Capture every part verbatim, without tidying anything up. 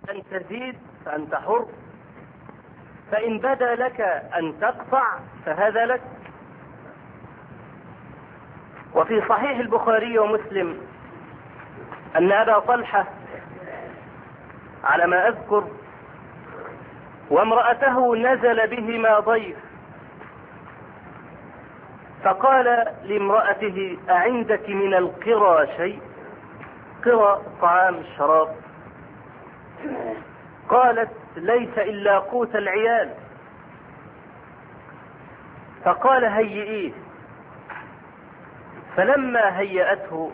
أن تزيد فأنت حر، فإن بدا لك أن تقطع فهذا لك. وفي صحيح البخاري ومسلم أن أبا طلحة على ما أذكر وامرأته نزل بهما ضيف، فقال لامرأته: أعندك من القرى شيء؟ قرى طعام الشراب. قالت: ليس إلا قوت العيال. فقال: هيئيه. فلما هيأته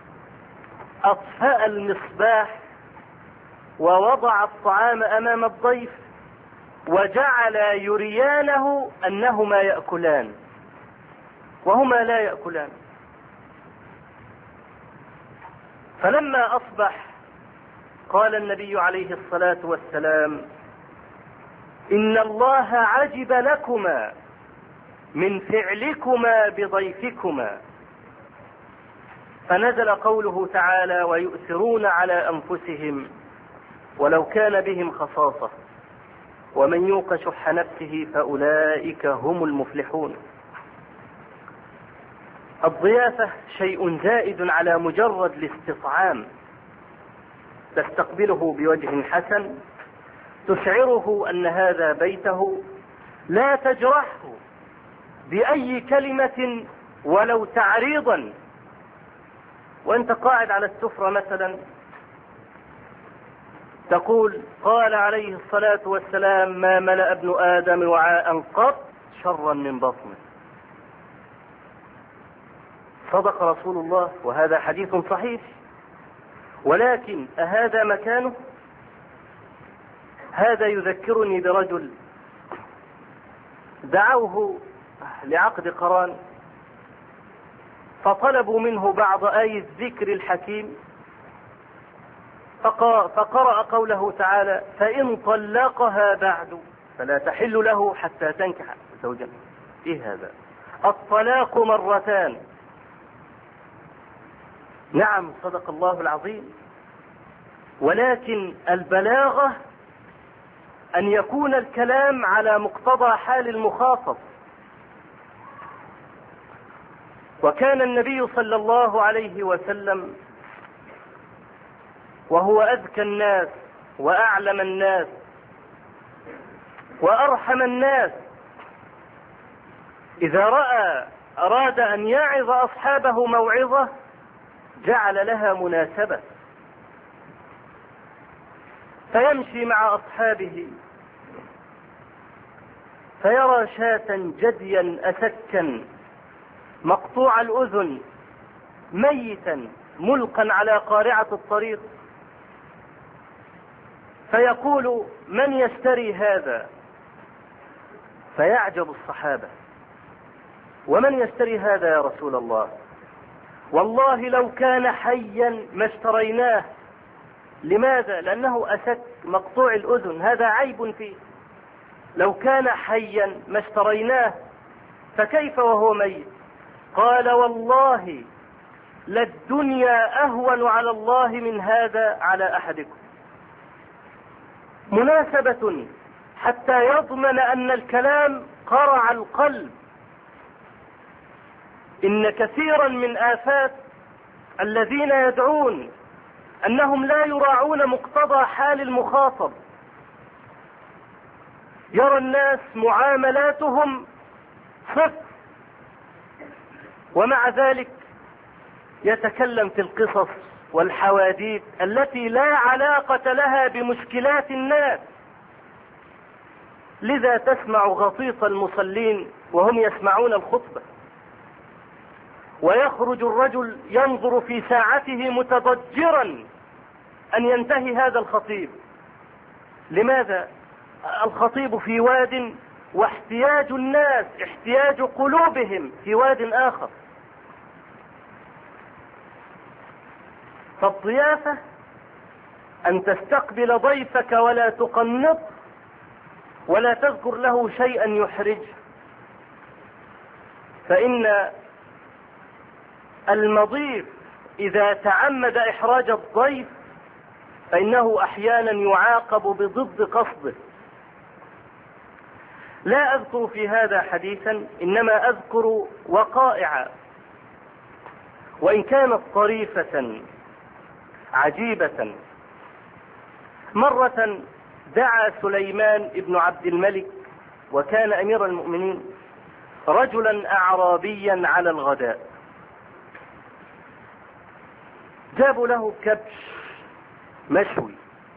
أطفأ المصباح ووضع الطعام أمام الضيف وجعل يريانه أنهما يأكلان وهما لا يأكلان. فلما أصبح قال النبي عليه الصلاة والسلام: إن الله عجب لكما من فعلكما بضيفكما. فنزل قوله تعالى: ويؤثرون على أنفسهم ولو كان بهم خصاصة ومن يوق شح نفسه فأولئك هم المفلحون. الضيافة شيء زائد على مجرد الاستطعام، تستقبله بوجه حسن، تشعره أن هذا بيته، لا تجرحه بأي كلمة ولو تعريضا. وانت قاعد على السفرة مثلا تقول: قال عليه الصلاة والسلام: ما ملأ ابن آدم وعاء قط شرا من بطنه. صدق رسول الله، وهذا حديث صحيح. ولكن أهذا مكانه؟ هذا يذكرني برجل دعوه لعقد قران، فطلبوا منه بعض آي الذكر الحكيم، فقرأ قوله تعالى: فإن طلقها بعد فلا تحل له حتى تنكح زوجا. إيه هذا؟ الطلاق مرتان. نعم، صدق الله العظيم. ولكن البلاغة أن يكون الكلام على مقتضى حال المخاطب. وكان النبي صلى الله عليه وسلم وهو أذكى الناس وأعلم الناس وأرحم الناس، إذا رأى أراد أن يعظ أصحابه موعظة جعل لها مناسبة، فيمشي مع أصحابه فيرى شاة جديا أسكا مقطوع الأذن ميتا ملقا على قارعة الطريق، فيقول: من يشتري هذا؟ فيعجب الصحابة: ومن يشتري هذا يا رسول الله؟ والله لو كان حيا ما اشتريناه. لماذا؟ لأنه أسك مقطوع الأذن، هذا عيب فيه. لو كان حيا ما اشتريناه، فكيف وهو ميت؟ قال: والله للدنيا أهون على الله من هذا على أحدكم. مناسبة حتى يضمن أن الكلام قرع القلب. إن كثيرا من آفات الذين يدعون أنهم لا يراعون مقتضى حال المخاطب. يرى الناس معاملاتهم صفر، ومع ذلك يتكلم في القصص والحواديت التي لا علاقة لها بمشكلات الناس. لذا تسمع غطيط المصلين وهم يسمعون الخطبة، ويخرج الرجل ينظر في ساعته متضجرا أن ينتهي هذا الخطيب. لماذا؟ الخطيب في واد، واحتياج الناس، احتياج قلوبهم في واد آخر. فالضيافة أن تستقبل ضيفك ولا تقنط ولا تذكر له شيئا يحرجه، فإن المضيف إذا تعمد إحراج الضيف فإنه أحيانا يعاقب بضد قصده. لا أذكر في هذا حديثا، إنما أذكر وقائع وإن كانت طريفة عجيبة. مرة دعا سليمان بن عبد الملك وكان أمير المؤمنين رجلا أعرابيا على الغداء، جابوا له كبش مشوي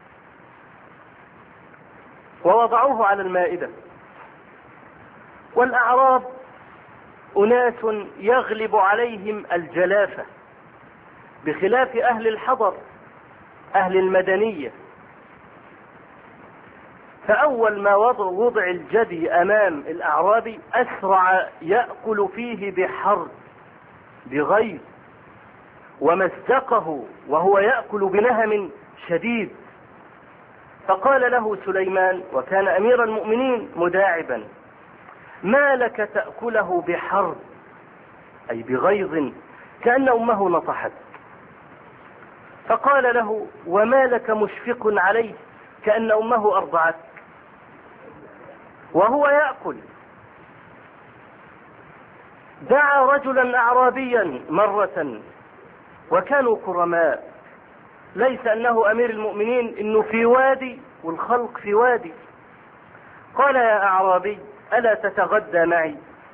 ووضعوه على المائدة. والأعراب أناس يغلب عليهم الجلافة بخلاف أهل الحضر أهل المدنية. فأول ما وضع الجدي أمام الأعرابي أسرع يأكل فيه بحرب بغيظ، ومزقه وهو يأكل بنهم شديد. فقال له سليمان وكان أمير المؤمنين مداعبا: ما لك تأكله بحرب، أي بغيظ كأن أمه نطحت. فقال له: وما لك مشفق عليه، كأن أمه أرضعت وهو يأكل. دعا رجلا أعرابيا مرة وكانوا كرماء، ليس أنه أمير المؤمنين إنه في وادي والخلق في وادي. قال: يا أعرابي ألا تتغدى معي؟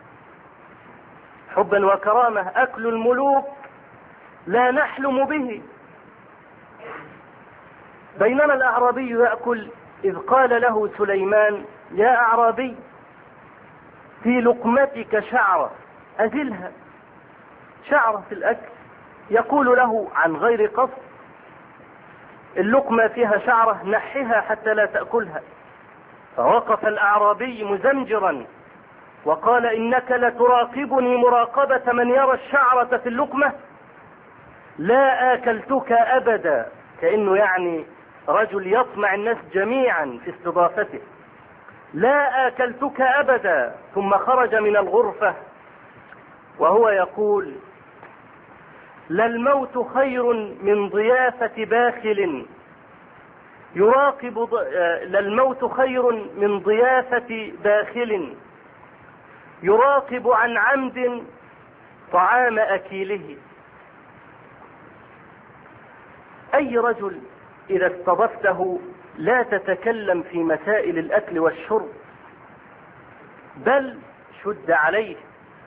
حبا وكرامة، أكل الملوك لا نحلم به. بينما الأعرابي يأكل إذ قال له سليمان: يا أعرابي في لقمتك شعرة أزلها. شعرة في الأكل، يقول له عن غير قصد: اللقمة فيها شعرة نحها حتى لا تأكلها. فوقف الأعرابي مزمجرا وقال: إنك لتراقبني مراقبة من يرى الشعرة في اللقمة؟ لا آكلتك أبدا، كأنه يعني رجل يطمع الناس جميعا في استضافته. لا آكلتك أبدا. ثم خرج من الغرفة وهو يقول: للموت خير من ضيافة باخل يراقب ض... للموت خير من ضيافة باخل يراقب عن عمد طعام أكيله. أي رجل إذا استضفته لا تتكلم في مسائل الأكل والشرب، بل شد عليه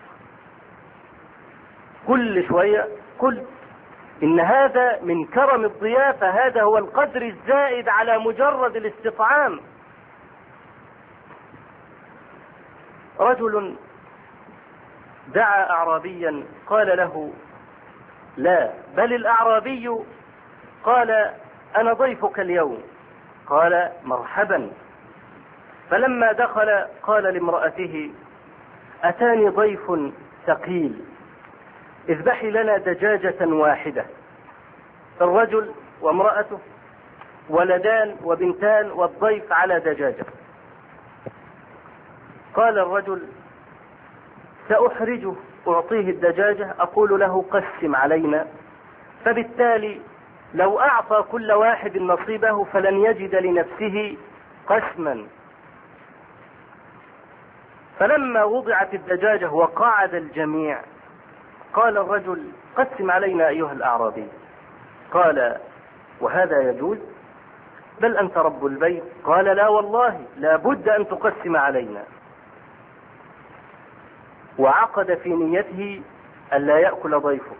كل شوية. قل إن هذا من كرم الضيافة، هذا هو القدر الزائد على مجرد الاستطعام. رجل دعا أعرابيا قال له: لا، بل الأعرابي قال: أنا ضيفك اليوم. قال: مرحبا. فلما دخل قال لامرأته: أتاني ضيف ثقيل، اذبحي لنا دجاجة واحدة. الرجل وامرأته ولدان وبنتان والضيف على دجاجة. قال الرجل: سأحرجه، أعطيه الدجاجة، أقول له قسم علينا، فبالتالي لو أعطى كل واحد نصيبه فلن يجد لنفسه قسما. فلما وضعت الدجاجة وقعد الجميع قال الرجل: قسم علينا أيها الأعرابي. قال: وهذا يجوز؟ بل أنت رب البيت. قال: لا والله، لا بد أن تقسم علينا. وعقد في نيته ألا يأكل ضيفه.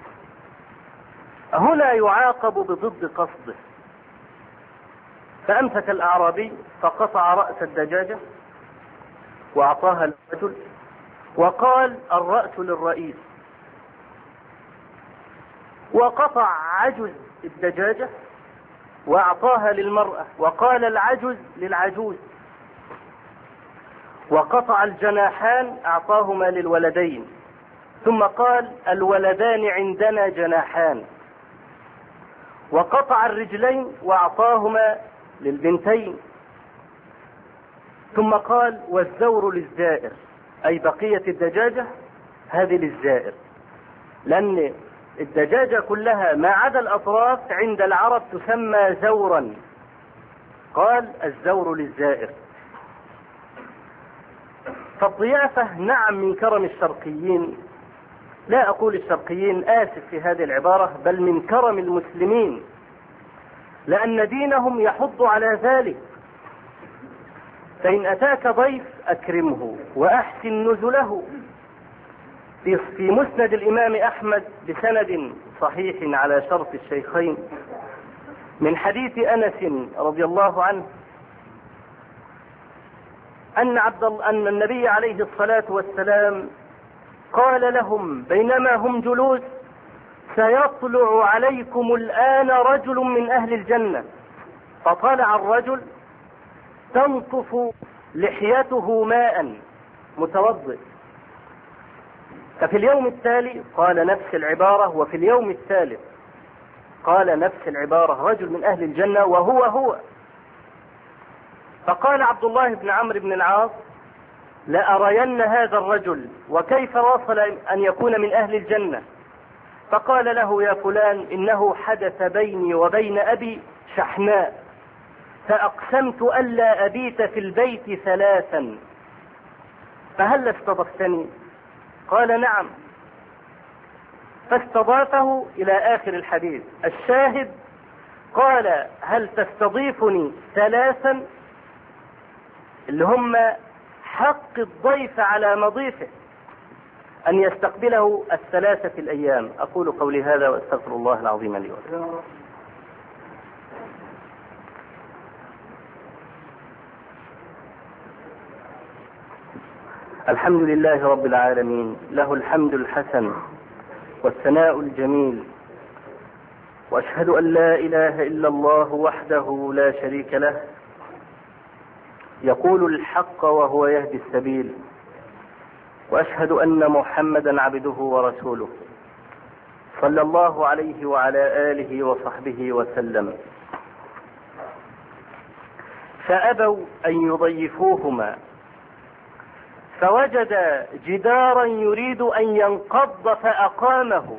هنا يعاقب بضد قصده. فأمسك الأعرابي فقطع رأس الدجاجة وأعطاها للرجل وقال: الرأس للرئيس. وقطع عجز الدجاجة وأعطاها للمرأة وقال: العجز للعجوز. وقطع الجناحان أعطاهما للولدين، ثم قال: الولدان عندنا جناحان. وقطع الرجلين وأعطاهما للبنتين، ثم قال: والزور للزائر، أي بقية الدجاجة هذه للزائر، لأن الدجاجة كلها ما عدا الأطراف عند العرب تسمى زورا. قال الزور للزائر. فالضيافة نعم من كرم الشرقيين، لا أقول الشرقيين، آسف في هذه العبارة، بل من كرم المسلمين، لأن دينهم يحض على ذلك. فإن أتاك ضيف أكرمه وأحسن نزله. في مسند الإمام أحمد بسند صحيح على شرط الشيخين من حديث أنس رضي الله عنه أن عبد أن النبي عليه الصلاة والسلام قال لهم بينما هم جلوس: سيطلع عليكم الآن رجل من أهل الجنة. فطلع الرجل تنطف لحيته ماء، متوضئ. ففي اليوم التالي قال نفس العبارة، وفي اليوم الثالث قال نفس العبارة، رجل من أهل الجنة وهو هو. فقال عبد الله بن عمرو بن العاص: لأرين هذا الرجل وكيف واصل أن يكون من أهل الجنة. فقال له: يا فلان، إنه حدث بيني وبين أبي شحناء، فأقسمت ألا أبيت في البيت ثلاثا، فهل استضفتني؟ قال: نعم. فاستضافه إلى آخر الحديث. الشاهد قال: هل تستضيفني ثلاثا، اللي هم حق الضيف على مضيفه أن يستقبله الثلاثة الأيام. أقول قولي هذا وأستغفر الله العظيم لي ولكم. الحمد لله رب العالمين، له الحمد الحسن والثناء الجميل، وأشهد أن لا إله إلا الله وحده لا شريك له، يقول الحق وهو يهدي السبيل، وأشهد أن محمدا عبده ورسوله صلى الله عليه وعلى آله وصحبه وسلم. فأبوا أن يضيفوهما، فوجد جدارا يريد أن ينقض فأقامه.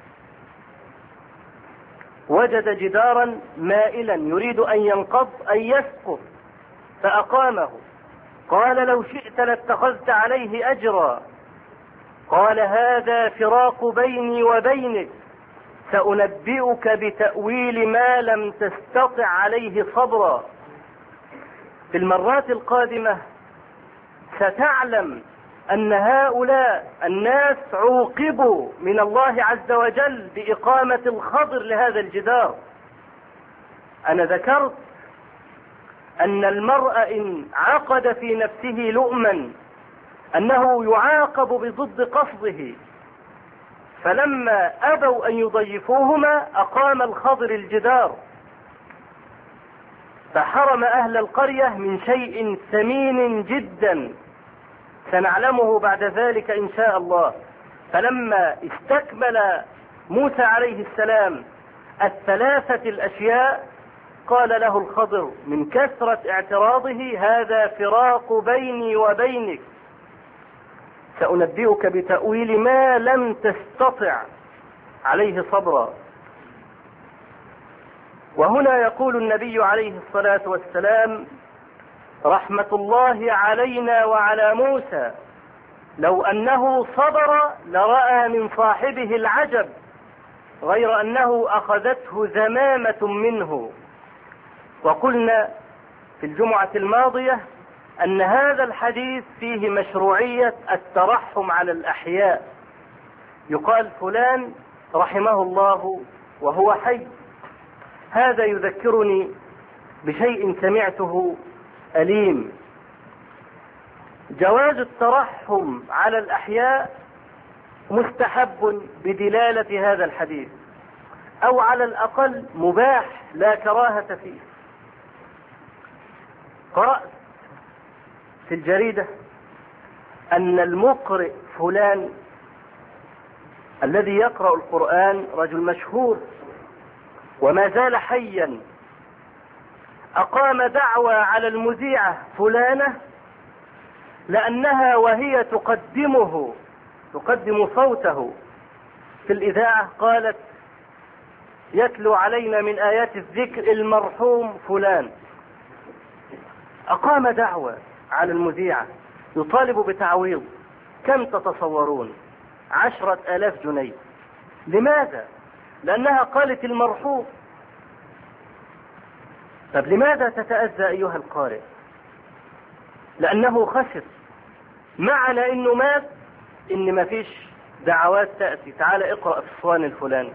وجد جدارا مائلا يريد أن ينقض أن يسقط فأقامه. قال: لو شئت لاتخذت عليه أجرا. قال: هذا فراق بيني وبينك، سأنبئك بتأويل ما لم تستطع عليه صبرا. في المرات القادمة ستعلم أن هؤلاء الناس عوقبوا من الله عز وجل بإقامة الخضر لهذا الجدار. أنا ذكرت أن المرء إن عقد في نفسه لؤما أنه يعاقب بضد قصده، فلما أبوا أن يضيفوهما أقام الخضر الجدار، فحرم أهل القرية من شيء ثمين جدا سنعلمه بعد ذلك إن شاء الله. فلما استكمل موسى عليه السلام الثلاثة الأشياء قال له الخضر من كثرة اعتراضه: هذا فراق بيني وبينك، سأنبئك بتأويل ما لم تستطع عليه صبرا. وهنا يقول النبي عليه الصلاة والسلام: رحمة الله علينا وعلى موسى، لو أنه صبر لرأى من صاحبه العجب، غير أنه أخذته ذمامة منه. وقلنا في الجمعة الماضية أن هذا الحديث فيه مشروعية الترحم على الأحياء. يقال فلان رحمه الله وهو حي. هذا يذكرني بشيء سمعته أليم. جواز الترحم على الأحياء مستحب بدلالة هذا الحديث، أو على الأقل مباح لا كراهة فيه. قرأت في الجريدة أن المقرئ فلان الذي يقرأ القرآن رجل مشهور وما زال حيا، أقام دعوى على المذيعة فلانة لأنها وهي تقدمه تقدم صوته في الإذاعة قالت يتلو علينا من آيات الذكر المرحوم فلان. أقام دعوة على المذيعة يطالب بتعويض. كم تتصورون؟ عشرة آلاف جنيه. لماذا؟ لأنها قالت المرحوم. طب لماذا تتأذى أيها القارئ؟ لأنه خسر. معنى إنه مات إن ما فيش دعوات تأتي تعال اقرأ في الصوان الفلاني.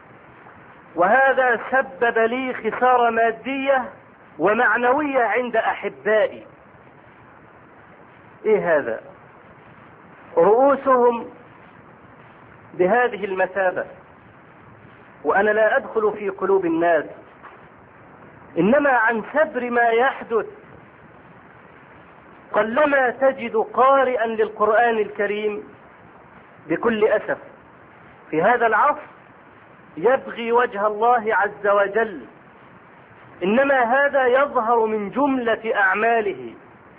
وهذا سبب لي خسارة مادية ومعنوية عند أحبائي. إيه هذا؟ رؤوسهم بهذه المثابة، وأنا لا أدخل في قلوب الناس، إنما عن سبر ما يحدث. قلما تجد قارئا للقرآن الكريم بكل أسف في هذا العصر يبغي وجه الله عز وجل، إنما هذا يظهر من جملة أعماله.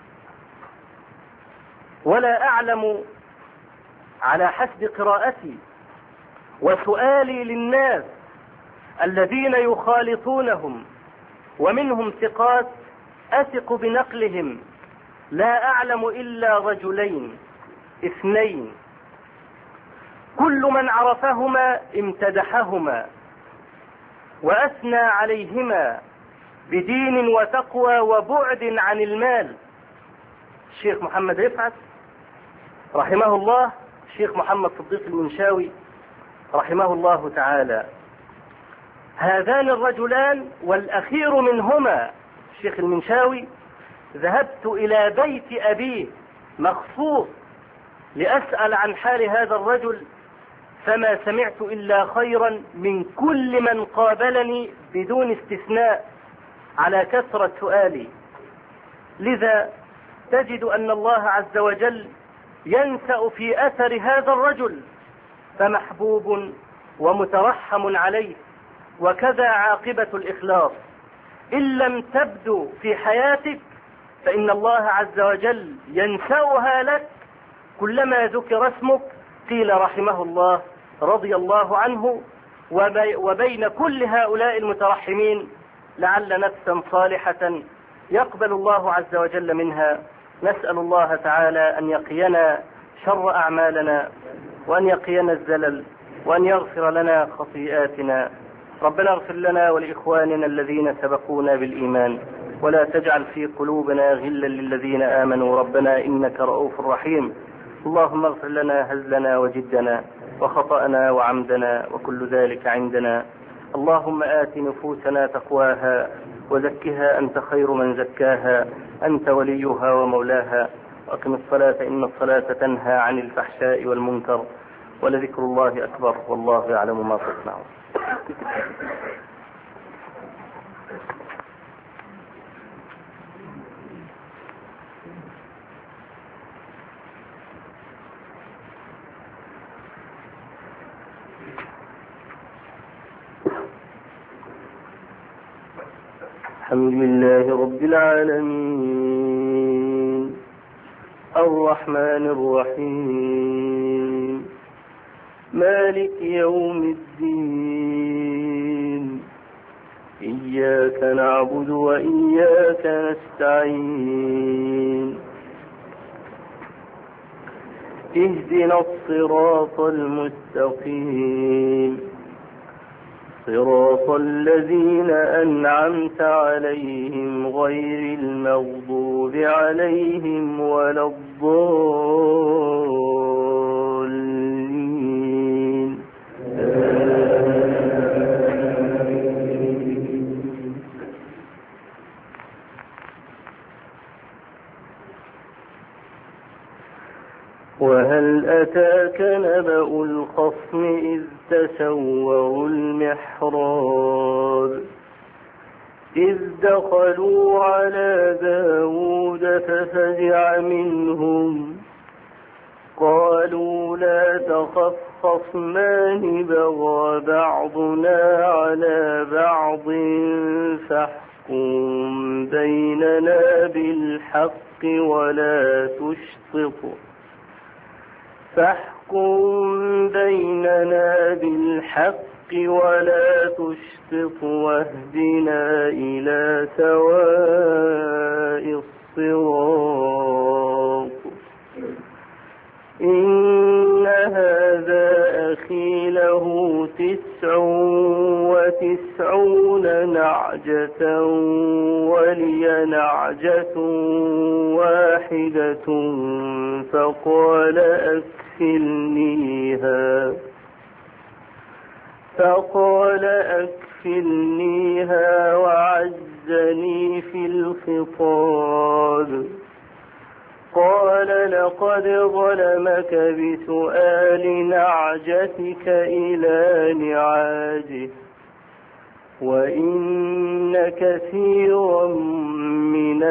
ولا أعلم على حسب قراءتي وسؤالي للناس الذين يخالطونهم ومنهم ثقات أثق بنقلهم، لا أعلم إلا رجلين اثنين كل من عرفهما امتدحهما وأثنى عليهما بدين وتقوى وبعد عن المال. الشيخ محمد رفعت رحمه الله، الشيخ محمد صديق المنشاوي رحمه الله تعالى. هذان الرجلان والأخير منهما الشيخ المنشاوي ذهبت إلى بيت أبيه مخصوص لأسأل عن حال هذا الرجل، فما سمعت إلا خيرا من كل من قابلني بدون استثناء على كثرة سؤالي. لذا تجد أن الله عز وجل ينسأ في أثر هذا الرجل، فمحبوب ومترحم عليه. وكذا عاقبة الإخلاص، إن لم تبدو في حياتك فإن الله عز وجل ينسأها لك. كلما ذكر اسمك قيل رحمه الله رضي الله عنه. وبين كل هؤلاء المترحمين لعل نفسا صالحة يقبل الله عز وجل منها. نسأل الله تعالى أن يقينا شر أعمالنا وأن يقينا الزلل وأن يغفر لنا خطيئاتنا. ربنا اغفر لنا ولإخواننا الذين سبقونا بالإيمان، ولا تجعل في قلوبنا غلا للذين آمنوا ربنا إنك رؤوف رحيم. اللهم اغفر لنا هزلنا وجدنا وخطأنا وعمدنا وكل ذلك عندنا. اللهم آت نفوسنا تقواها وزكها أنت خير من زكاها، أنت وليها ومولاها. وأقم الصلاة إن الصلاة تنهى عن الفحشاء والمنكر، ولذكر الله أكبر والله يعلم ما تصنعون. الحمد لله رب العالمين الرحمن الرحيم مالك يوم الدين إياك نعبد وإياك نستعين اهدنا الصراط المستقيم صراط الذين أنعمت عليهم غير المغضوب عليهم ولا الضالين. وهل أتاك نبأ الخصم إذ تسوروا المحراب إذ دخلوا على داود ففزع منهم قالوا لا تخف خصمان بغى بعضنا على بعض فاحكم بيننا بالحق ولا تشطط فاحكم بيننا بالحق ولا تشطط واهدنا إلى سواء الصراط. إن هذا أخي له تسع وتسعون نعجة ولي نعجة واحدة فقال أكفلنيها فقال أكفلنيها وعزني في الخطاب. قال لقد ظلمك بسؤال نعجتك إلى نعاجه وإن كثيرا من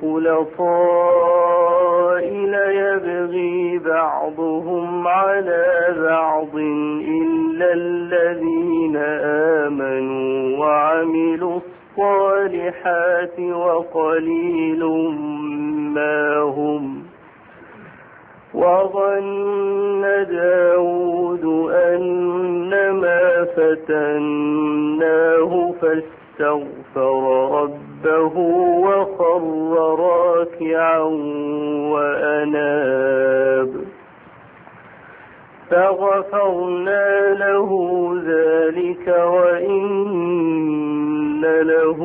الخلطاء ليبغي بعضهم على بعض إلا الذين آمنوا وعملوا الصالحات وقليل ما هم. وظن داود أنما فتناه فاستغفر ربه وخر راكعا وأناب فغفرنا له ذلك وإن له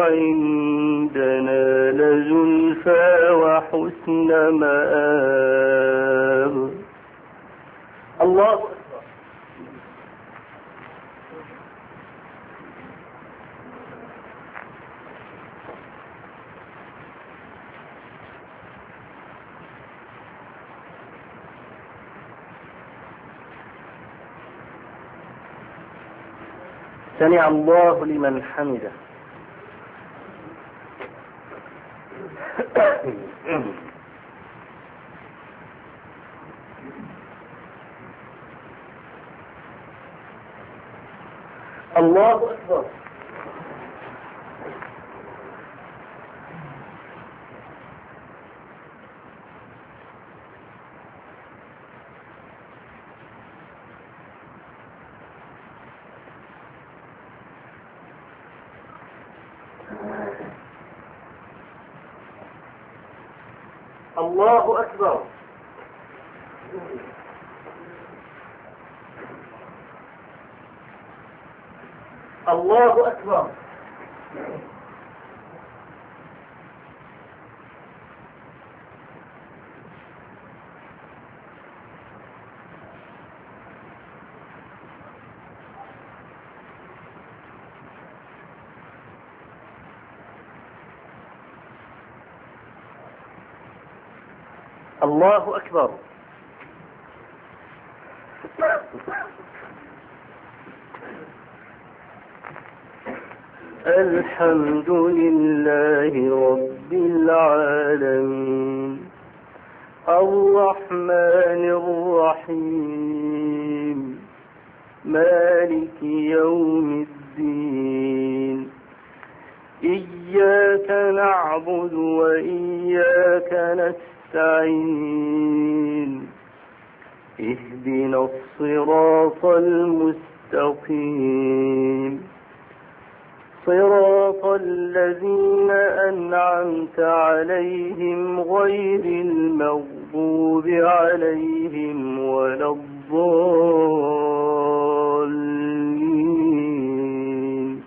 عندنا لزلفى وحسن مآب. الله أكبر. سمع الله لمن حمده. الله أكبر. الله أكبر. الله أكبر. الله أكبر. الحمد لله رب العالمين الرحمن الرحيم مالك يوم الدين إياك نعبد وإياك نستعين اهدنا الصراط المستقيم صراط الذين أنعمت عليهم غير المغضوب عليهم ولا الضالين.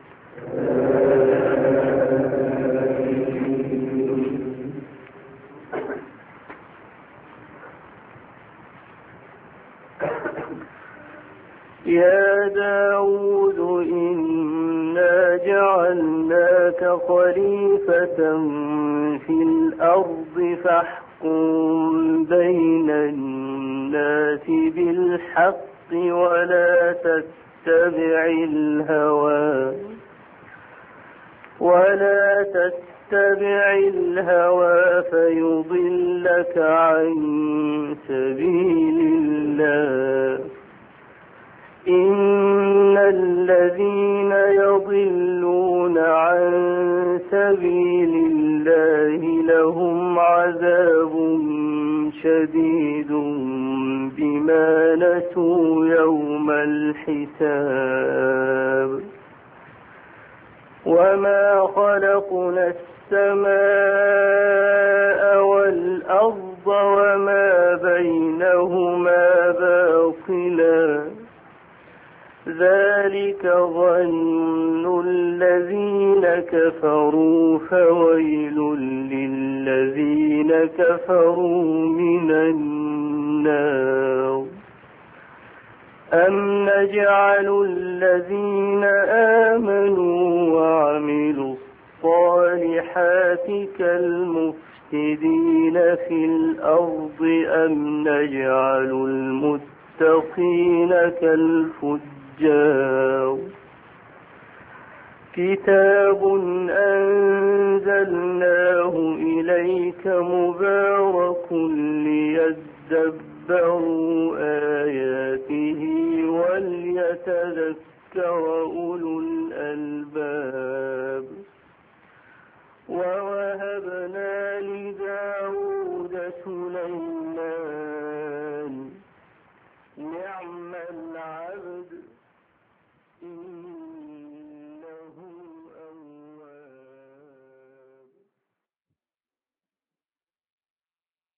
يا داود إنا جعلناك خليفة في الأرض فاحكم بين الناس بالحق ولا تتبع الهوى ولا تتبع الهوى فيضلك عن سبيل الله إن الذين يضلون عن سبيل الله لهم عذاب شديد بما نسوا يوم الحساب وما خلقنا السماء والأرض وما بينهما باطلا ذلك ظن الذين كفروا فويل للذين كفروا من النار أم نجعل الذين آمنوا وعملوا الصالحات كالمفسدين في الأرض أم نجعل المتقين كالفجار كتاب أنزلناه إليك مبارك ليدبروا آياته وليتذكر أولو الألباب ووهبنا لداود سليمان